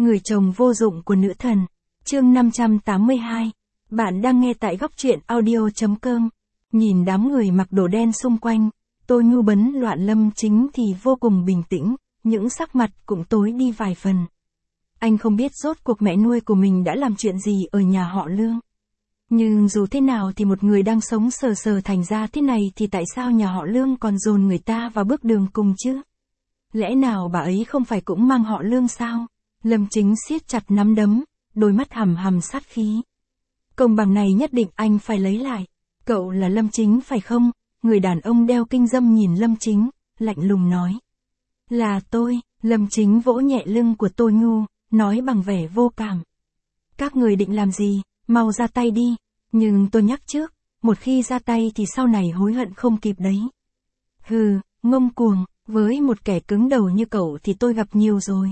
Người chồng vô dụng của nữ thần. Chương 582. Bạn đang nghe tại góc truyện audio.com. Nhìn đám người mặc đồ đen xung quanh, tôi ngu bấn loạn Lâm Chính thì vô cùng bình tĩnh, những sắc mặt cũng tối đi vài phần. Anh không biết rốt cuộc mẹ nuôi của mình đã làm chuyện gì ở nhà họ Lương. Nhưng dù thế nào thì một người đang sống sờ sờ thành ra thế này thì tại sao nhà họ Lương còn dồn người ta vào bước đường cùng chứ? Lẽ nào bà ấy không phải cũng mang họ Lương sao? Lâm Chính siết chặt nắm đấm, đôi mắt hằm hằm sát khí. Công bằng này nhất định anh phải lấy lại. Cậu là Lâm Chính phải không? Người đàn ông đeo kinh dâm nhìn Lâm Chính, lạnh lùng nói. Là tôi. Lâm Chính vỗ nhẹ lưng của tôi ngu, nói bằng vẻ vô cảm. Các người định làm gì? Mau ra tay đi. Nhưng tôi nhắc trước, một khi ra tay thì sau này hối hận không kịp đấy. Hừ, ngông cuồng, với một kẻ cứng đầu như cậu thì tôi gặp nhiều rồi.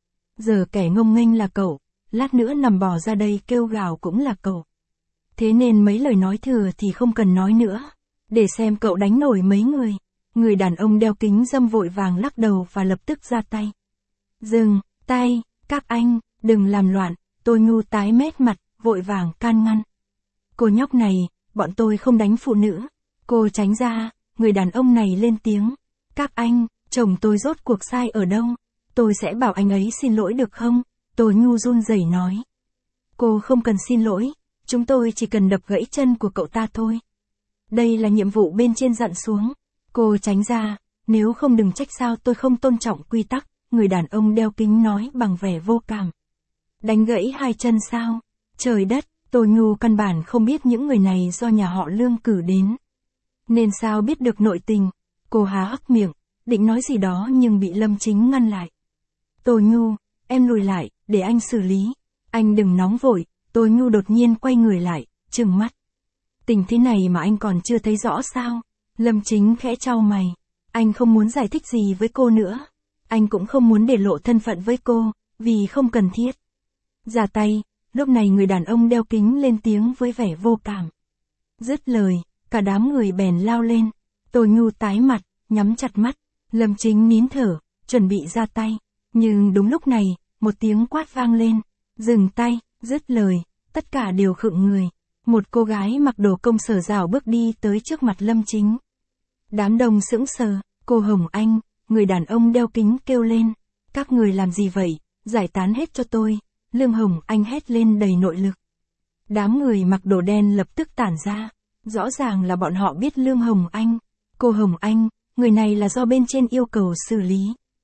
Giờ kẻ ngông nghênh là cậu, lát nữa nằm bò ra đây kêu gào cũng là cậu. Thế nên mấy lời nói thừa thì không cần nói nữa, để xem cậu đánh nổi mấy người. Người đàn ông đeo kính dâm vội vàng lắc đầu và lập tức ra tay. Dừng tay, các anh, đừng làm loạn. Tôi ngu tái mét mặt, vội vàng can ngăn. Cô nhóc này, bọn tôi không đánh phụ nữ. Cô tránh ra. Người đàn ông này lên tiếng. Các anh, chồng tôi rốt cuộc sai ở đâu? Tôi sẽ bảo anh ấy xin lỗi được không? Tôi ngu run rẩy nói. Cô không cần xin lỗi, chúng tôi chỉ cần đập gãy chân của cậu ta thôi. Đây là nhiệm vụ bên trên dặn xuống. Cô tránh ra, nếu không đừng trách sao tôi không tôn trọng quy tắc. Người đàn ông đeo kính nói bằng vẻ vô cảm. Đánh gãy hai chân sao? Trời đất, tôi ngu căn bản không biết những người này do nhà họ Lương cử đến. Nên sao biết được nội tình? Cô há hốc miệng, định nói gì đó nhưng bị Lâm Chính ngăn lại. Tôi ngu, em lùi lại, để anh xử lý. Anh đừng nóng vội. Tôi ngu đột nhiên quay người lại, trừng mắt. Tình thế này mà anh còn chưa thấy rõ sao? Lâm Chính khẽ chau mày. Anh không muốn giải thích gì với cô nữa. Anh cũng không muốn để lộ thân phận với cô, vì không cần thiết. Ra tay, lúc này người đàn ông đeo kính lên tiếng với vẻ vô cảm. Dứt lời, cả đám người bèn lao lên. Tôi ngu tái mặt, nhắm chặt mắt. Lâm Chính nín thở, chuẩn bị ra tay. Nhưng đúng lúc này, một tiếng quát vang lên. Dừng tay, dứt lời, tất cả đều khựng người. Một cô gái mặc đồ công sở rảo bước đi tới trước mặt Lâm Chính. Đám đông sững sờ, cô Hồng Anh, người đàn ông đeo kính kêu lên. Các người làm gì vậy, giải tán hết cho tôi. Lương Hồng Anh hét lên đầy nội lực. Đám người mặc đồ đen lập tức tản ra. Rõ ràng là bọn họ biết Lương Hồng Anh. Cô Hồng Anh, người này là do bên trên yêu cầu xử lý.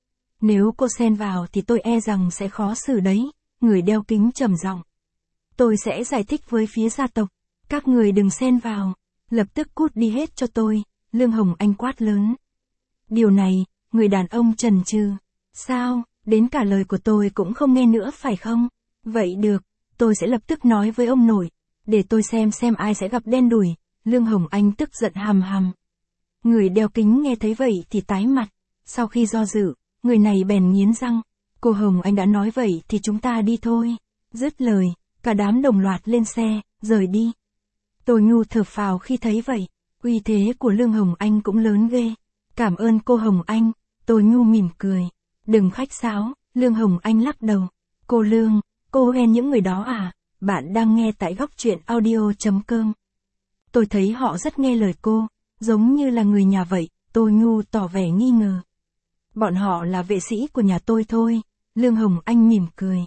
Nếu cô xen vào thì tôi e rằng sẽ khó xử đấy. Người đeo kính trầm giọng. Tôi sẽ giải thích với phía gia tộc. Các người đừng xen vào. Lập tức cút đi hết cho tôi. Lương Hồng Anh quát lớn. Điều này, người đàn ông chần chừ. Sao, đến cả lời của tôi cũng không nghe nữa phải không? Vậy được, tôi sẽ lập tức nói với ông nội. Để tôi xem ai sẽ gặp đen đủi. Lương Hồng Anh tức giận hằm hằm. Người đeo kính nghe thấy vậy thì tái mặt. Sau khi do dự, người này bèn nghiến răng. Cô Hồng Anh đã nói vậy thì chúng ta đi thôi. Dứt lời, cả đám đồng loạt lên xe, rời đi. Tôi ngu thở phào khi thấy vậy. Uy thế của Lương Hồng Anh cũng lớn ghê. Cảm ơn cô Hồng Anh. Tôi ngu mỉm cười. Đừng khách sáo. Lương Hồng Anh lắc đầu. Cô Lương, cô ghen những người đó à? Bạn đang nghe tại góc truyện audio.com. Tôi thấy họ rất nghe lời cô, giống như là người nhà vậy. Tôi ngu tỏ vẻ nghi ngờ. Bọn họ là vệ sĩ của nhà tôi thôi. Lương Hồng Anh mỉm cười.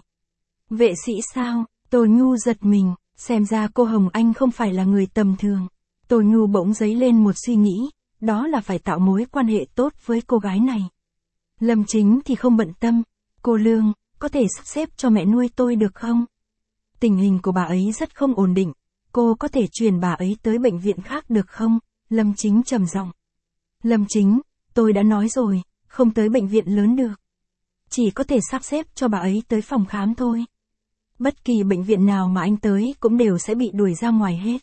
Vệ sĩ sao? Tôi ngu giật mình, xem ra cô Hồng Anh không phải là người tầm thường. Tôi ngu bỗng dấy lên một suy nghĩ, đó là phải tạo mối quan hệ tốt với cô gái này. Lâm Chính thì không bận tâm. Cô Lương, có thể sắp xếp cho mẹ nuôi tôi được không? Tình hình của bà ấy rất không ổn định. Cô có thể chuyển bà ấy tới bệnh viện khác được không? Lâm Chính trầm giọng. Lâm Chính, tôi đã nói rồi, không tới bệnh viện lớn được. Chỉ có thể sắp xếp cho bà ấy tới phòng khám thôi. Bất kỳ bệnh viện nào mà anh tới cũng đều sẽ bị đuổi ra ngoài hết.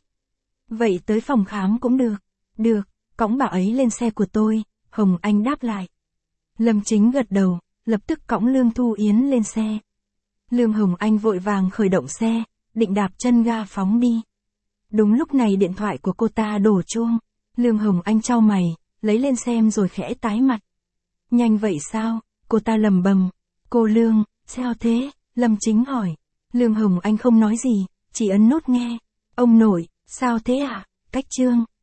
Vậy tới phòng khám cũng được. Được, cõng bà ấy lên xe của tôi. Hồng Anh đáp lại. Lâm Chính gật đầu, lập tức cõng Lương Thu Yến lên xe. Lương Hồng Anh vội vàng khởi động xe, định đạp chân ga phóng đi. Đúng lúc này điện thoại của cô ta đổ chuông. Lương Hồng Anh chau mày, lấy lên xem rồi khẽ tái mặt. Nhanh vậy sao? Cô ta lầm bầm. Cô Lương, sao thế? Lâm Chính hỏi. Lương Hồng Anh không nói gì, chỉ ấn nút nghe. Ông nội, sao thế ạ? Cách chương.